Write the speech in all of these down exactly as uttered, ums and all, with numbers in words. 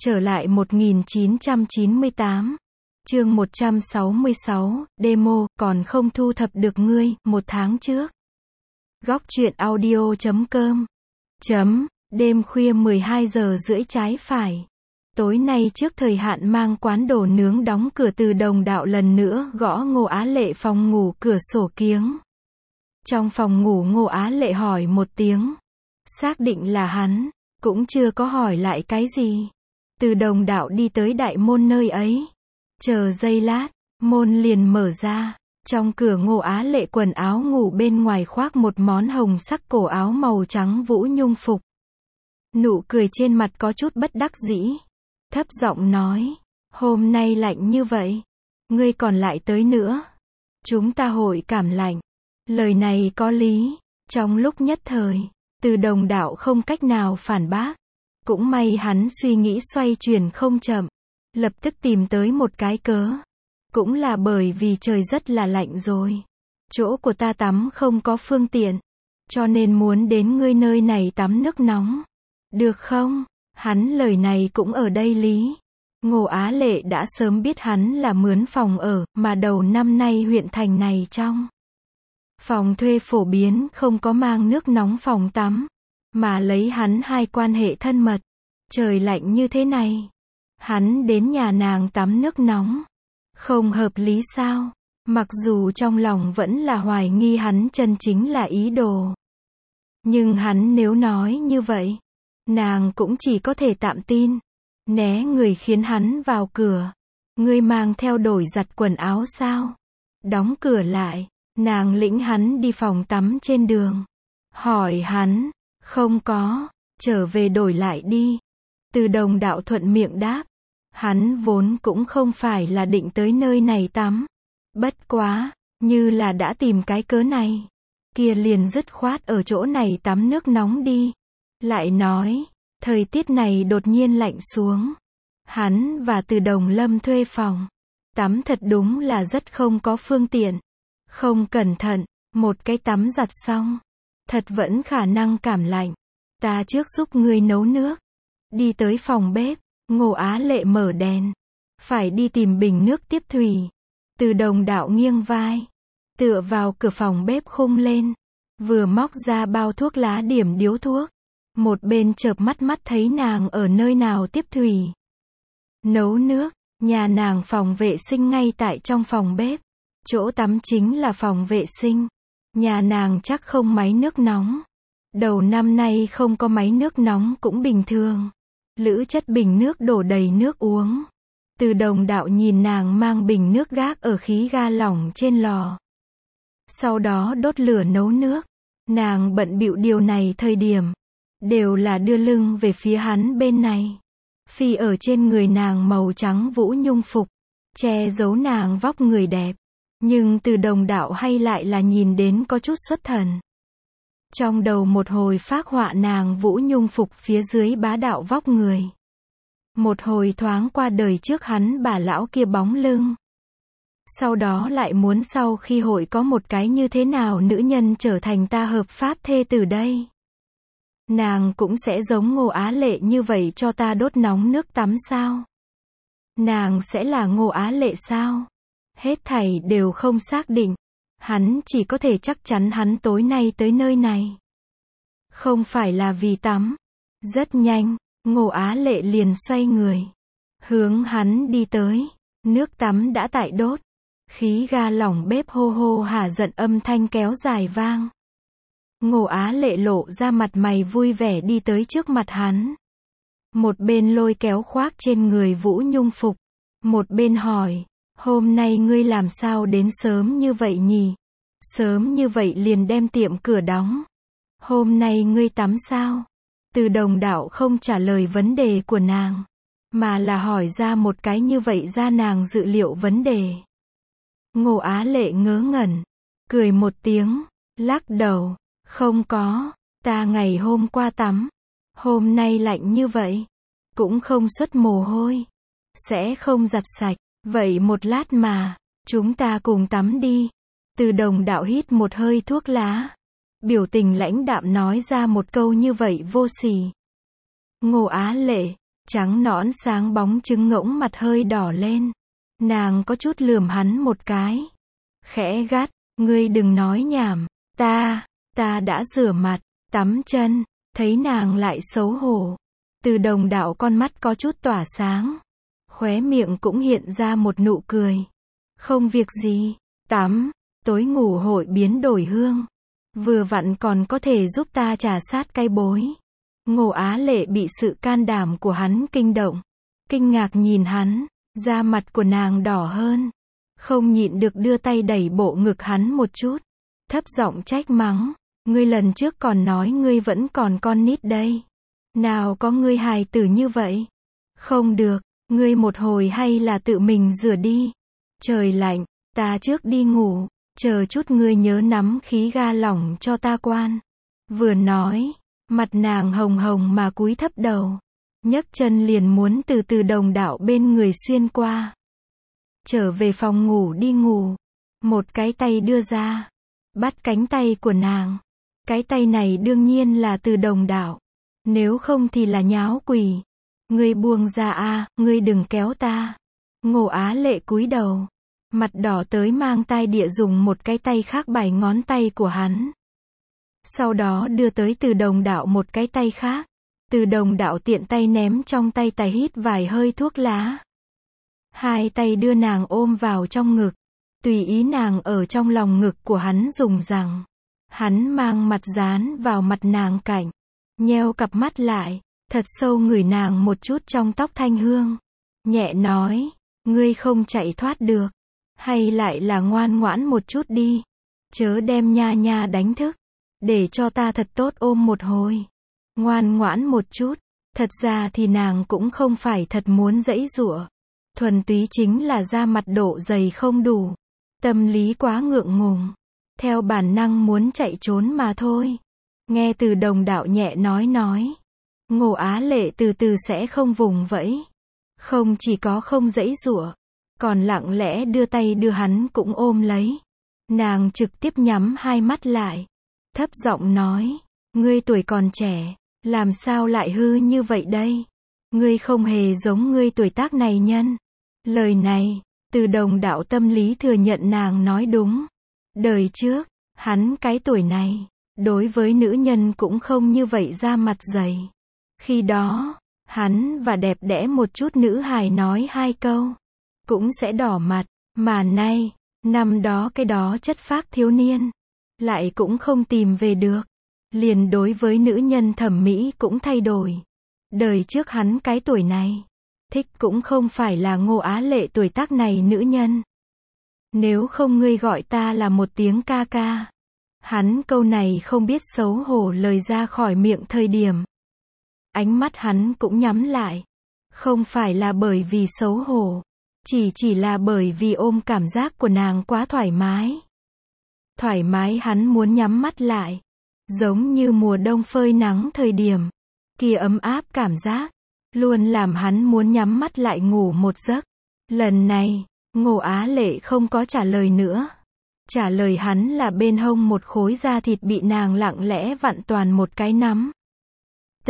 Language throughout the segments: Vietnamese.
Trở lại một nghìn chín trăm chín mươi tám. Chương một trăm sáu mươi sáu, demo, còn không thu thập được ngươi, một tháng trước. Góc truyện audio chấm com. Chấm, đêm khuya mười hai giờ rưỡi trái phải. Tối nay trước thời hạn mang quán đồ nướng đóng cửa, Từ Đồng Đạo lần nữa gõ Ngô Á Lệ phòng ngủ cửa sổ kiếng. Trong phòng ngủ Ngô Á Lệ hỏi một tiếng. Xác định là hắn, cũng chưa có hỏi lại cái gì. Từ Đồng Đạo đi tới đại môn nơi ấy. Chờ giây lát, môn liền mở ra. Trong cửa Ngô Á Lệ quần áo ngủ bên ngoài khoác một món hồng sắc cổ áo màu trắng vũ nhung phục. Nụ cười trên mặt có chút bất đắc dĩ. Thấp giọng nói, hôm nay lạnh như vậy, ngươi còn lại tới nữa. Chúng ta hội cảm lạnh. Lời này có lý. Trong lúc nhất thời, Từ Đồng Đạo không cách nào phản bác. Cũng may hắn suy nghĩ xoay chuyển không chậm. Lập tức tìm tới một cái cớ. Cũng là bởi vì trời rất là lạnh rồi. Chỗ của ta tắm không có phương tiện. Cho nên muốn đến ngươi nơi này tắm nước nóng. Được không? Hắn lời này cũng ở đây lý. Ngô Á Lệ đã sớm biết hắn là mướn phòng ở, mà đầu năm nay huyện thành này trong phòng thuê phổ biến không có mang nước nóng phòng tắm. Mà lấy hắn hai quan hệ thân mật. Trời lạnh như thế này. Hắn đến nhà nàng tắm nước nóng. Không hợp lý sao? Mặc dù trong lòng vẫn là hoài nghi hắn chân chính là ý đồ. Nhưng hắn nếu nói như vậy, nàng cũng chỉ có thể tạm tin. Né người khiến hắn vào cửa. Ngươi mang theo đổi giặt quần áo sao? Đóng cửa lại, nàng lĩnh hắn đi phòng tắm trên đường. Hỏi hắn, không có, trở về đổi lại đi. Từ Đồng Đạo thuận miệng đáp. Hắn vốn cũng không phải là định tới nơi này tắm. Bất quá, như là đã tìm cái cớ này. Kia liền dứt khoát ở chỗ này tắm nước nóng đi. Lại nói, thời tiết này đột nhiên lạnh xuống. Hắn và Từ Đồng Lâm thuê phòng. Tắm thật đúng là rất không có phương tiện. Không cẩn thận, một cái tắm giặt xong. Thật vẫn khả năng cảm lạnh. Ta trước giúp ngươi nấu nước. Đi tới phòng bếp. Ngô Á Lệ mở đèn. Phải đi tìm bình nước tiếp thủy. Từ Đồng Đạo nghiêng vai. Tựa vào cửa phòng bếp khung lên. Vừa móc ra bao thuốc lá điểm điếu thuốc. Một bên chợp mắt mắt thấy nàng ở nơi nào tiếp thủy. Nấu nước. Nhà nàng phòng vệ sinh ngay tại trong phòng bếp. Chỗ tắm chính là phòng vệ sinh. Nhà nàng chắc không máy nước nóng. Đầu năm nay không có máy nước nóng cũng bình thường. Lữ chất bình nước đổ đầy nước uống. Từ Đồng Đạo nhìn nàng mang bình nước gác ở khí ga lỏng trên lò. Sau đó đốt lửa nấu nước. Nàng bận bịu điều này thời điểm. Đều là đưa lưng về phía hắn bên này. Phi ở trên người nàng màu trắng vũ nhung phục. Che giấu nàng vóc người đẹp. Nhưng Từ Đồng Đạo hay lại là nhìn đến có chút xuất thần. Trong đầu một hồi phác họa nàng vũ nhung phục phía dưới bá đạo vóc người. Một hồi thoáng qua đời trước hắn bà lão kia bóng lưng. Sau đó lại muốn sau khi hội có một cái như thế nào nữ nhân trở thành ta hợp pháp thê tử đây. Nàng cũng sẽ giống Ngô Á Lệ như vậy cho ta đốt nóng nước tắm sao? Nàng sẽ là Ngô Á Lệ sao? Hết thảy đều không xác định. Hắn chỉ có thể chắc chắn hắn tối nay tới nơi này. Không phải là vì tắm. Rất nhanh, Ngô Á Lệ liền xoay người. Hướng hắn đi tới. Nước tắm đã tại đốt. Khí ga lỏng bếp hô hô hả giận âm thanh kéo dài vang. Ngô Á Lệ lộ ra mặt mày vui vẻ đi tới trước mặt hắn. Một bên lôi kéo khoác trên người vũ nhung phục. Một bên hỏi. Hôm nay ngươi làm sao đến sớm như vậy nhỉ? Sớm như vậy liền đem tiệm cửa đóng. Hôm nay ngươi tắm sao? Từ Đồng Đạo không trả lời vấn đề của nàng. Mà là hỏi ra một cái như vậy ra nàng dự liệu vấn đề. Ngô Á Lệ ngớ ngẩn. Cười một tiếng. Lắc đầu. Không có. Ta ngày hôm qua tắm. Hôm nay lạnh như vậy. Cũng không xuất mồ hôi. Sẽ không giặt sạch. Vậy một lát mà. Chúng ta cùng tắm đi. Từ Đồng Đạo hít một hơi thuốc lá. Biểu tình lãnh đạm nói ra một câu như vậy vô sỉ. Ngô Á Lệ, trắng nõn sáng bóng trứng ngỗng mặt hơi đỏ lên. Nàng có chút lườm hắn một cái. Khẽ gắt, ngươi đừng nói nhảm, ta, ta đã rửa mặt, tắm chân, thấy nàng lại xấu hổ. Từ Đồng Đạo con mắt có chút tỏa sáng. Khóe miệng cũng hiện ra một nụ cười. Không việc gì, tắm, tối ngủ hội biến đổi hương. Vừa vặn còn có thể giúp ta trà sát cái bối. Ngô Á Lệ bị sự can đảm của hắn kinh động. Kinh ngạc nhìn hắn, da mặt của nàng đỏ hơn. Không nhịn được đưa tay đẩy bộ ngực hắn một chút. Thấp giọng trách mắng, ngươi lần trước còn nói ngươi vẫn còn con nít đây. Nào có ngươi hài tử như vậy. Không được, ngươi một hồi hay là tự mình rửa đi. Trời lạnh, ta trước đi ngủ, chờ chút ngươi nhớ nắm khí ga lỏng cho ta quan. Vừa nói, mặt nàng hồng hồng mà cúi thấp đầu. Nhấc chân liền muốn từ Từ Đồng Đạo bên người xuyên qua. Trở về phòng ngủ đi ngủ. Một cái tay đưa ra, bắt cánh tay của nàng. Cái tay này đương nhiên là Từ Đồng Đạo. Nếu không thì là nháo quỷ. Ngươi buông ra a, ngươi đừng kéo ta. Ngô Á Lệ cúi đầu, mặt đỏ tới mang tai địa dùng một cái tay khác bảy ngón tay của hắn. Sau đó đưa tới Từ Đồng Đạo một cái tay khác. Từ Đồng Đạo tiện tay ném trong tay tài hít vài hơi thuốc lá. Hai tay đưa nàng ôm vào trong ngực. Tùy ý nàng ở trong lòng ngực của hắn dùng rằng. Hắn mang mặt dán vào mặt nàng cạnh. Nheo cặp mắt lại, thật sâu ngửi nàng một chút trong tóc thanh hương. Nhẹ nói, ngươi không chạy thoát được. Hay lại là ngoan ngoãn một chút đi. Chớ đem nha nha đánh thức. Để cho ta thật tốt ôm một hồi. Ngoan ngoãn một chút. Thật ra thì nàng cũng không phải thật muốn giãy giụa. Thuần túy chính là da mặt độ dày không đủ. Tâm lý quá ngượng ngùng. Theo bản năng muốn chạy trốn mà thôi. Nghe Từ Đồng Đạo nhẹ nói nói. Ngô Á Lệ từ từ sẽ không vùng vẫy. Không chỉ có không giãy giụa, còn lặng lẽ đưa tay đưa hắn cũng ôm lấy. Nàng trực tiếp nhắm hai mắt lại. Thấp giọng nói, ngươi tuổi còn trẻ, làm sao lại hư như vậy đây? Ngươi không hề giống ngươi tuổi tác này nhân. Lời này, Từ Đồng Đạo tâm lý thừa nhận nàng nói đúng. Đời trước, hắn cái tuổi này, đối với nữ nhân cũng không như vậy da mặt dày. Khi đó, hắn và đẹp đẽ một chút nữ hài nói hai câu, cũng sẽ đỏ mặt. Mà nay, năm đó cái đó chất phác thiếu niên, lại cũng không tìm về được. Liền đối với nữ nhân thẩm mỹ cũng thay đổi. Đời trước hắn cái tuổi này, thích cũng không phải là Ngô Á Lệ tuổi tác này nữ nhân. Nếu không ngươi gọi ta là một tiếng ca ca. Hắn câu này không biết xấu hổ lời ra khỏi miệng thời điểm. Ánh mắt hắn cũng nhắm lại. Không phải là bởi vì xấu hổ. Chỉ chỉ là bởi vì ôm cảm giác của nàng quá thoải mái. Thoải mái hắn muốn nhắm mắt lại. Giống như mùa đông phơi nắng thời điểm. Kia ấm áp cảm giác. Luôn làm hắn muốn nhắm mắt lại ngủ một giấc. Lần này, Ngô Á Lệ không có trả lời nữa. Trả lời hắn là bên hông một khối da thịt bị nàng lặng lẽ vặn toàn một cái nắm. T.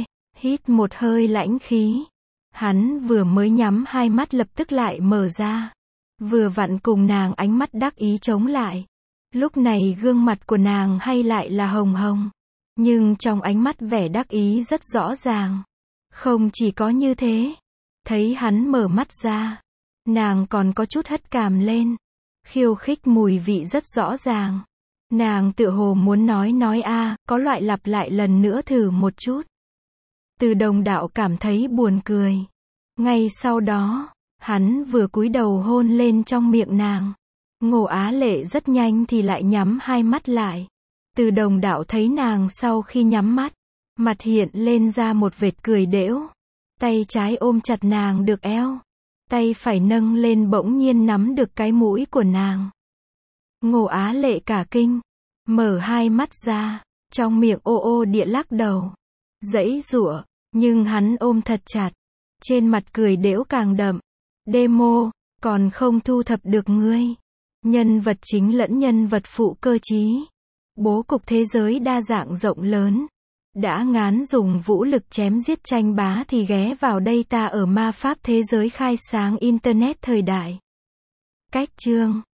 Hít một hơi lãnh khí. Hắn vừa mới nhắm hai mắt lập tức lại mở ra. Vừa vặn cùng nàng ánh mắt đắc ý chống lại. Lúc này gương mặt của nàng hay lại là hồng hồng. Nhưng trong ánh mắt vẻ đắc ý rất rõ ràng. Không chỉ có như thế. Thấy hắn mở mắt ra. Nàng còn có chút hất cằm lên. Khiêu khích mùi vị rất rõ ràng. Nàng tựa hồ muốn nói nói a, à, có loại lặp lại lần nữa thử một chút. Từ Đồng Đạo cảm thấy buồn cười. Ngay sau đó, hắn vừa cúi đầu hôn lên trong miệng nàng. Ngô Á Lệ rất nhanh thì lại nhắm hai mắt lại. Từ Đồng Đạo thấy nàng sau khi nhắm mắt, mặt hiện lên ra một vệt cười đễu. Tay trái ôm chặt nàng được eo. Tay phải nâng lên bỗng nhiên nắm được cái mũi của nàng. Ngô Á Lệ cả kinh. Mở hai mắt ra. Trong miệng ô ô địa lắc đầu. Giãy giụa. Nhưng hắn ôm thật chặt. Trên mặt cười đễu càng đậm. Demo. Còn không thu thập được ngươi. Nhân vật chính lẫn nhân vật phụ cơ trí. Bố cục thế giới đa dạng rộng lớn. Đã ngán dùng vũ lực chém giết tranh bá thì ghé vào đây ta ở ma pháp thế giới khai sáng Internet thời đại. Cách chương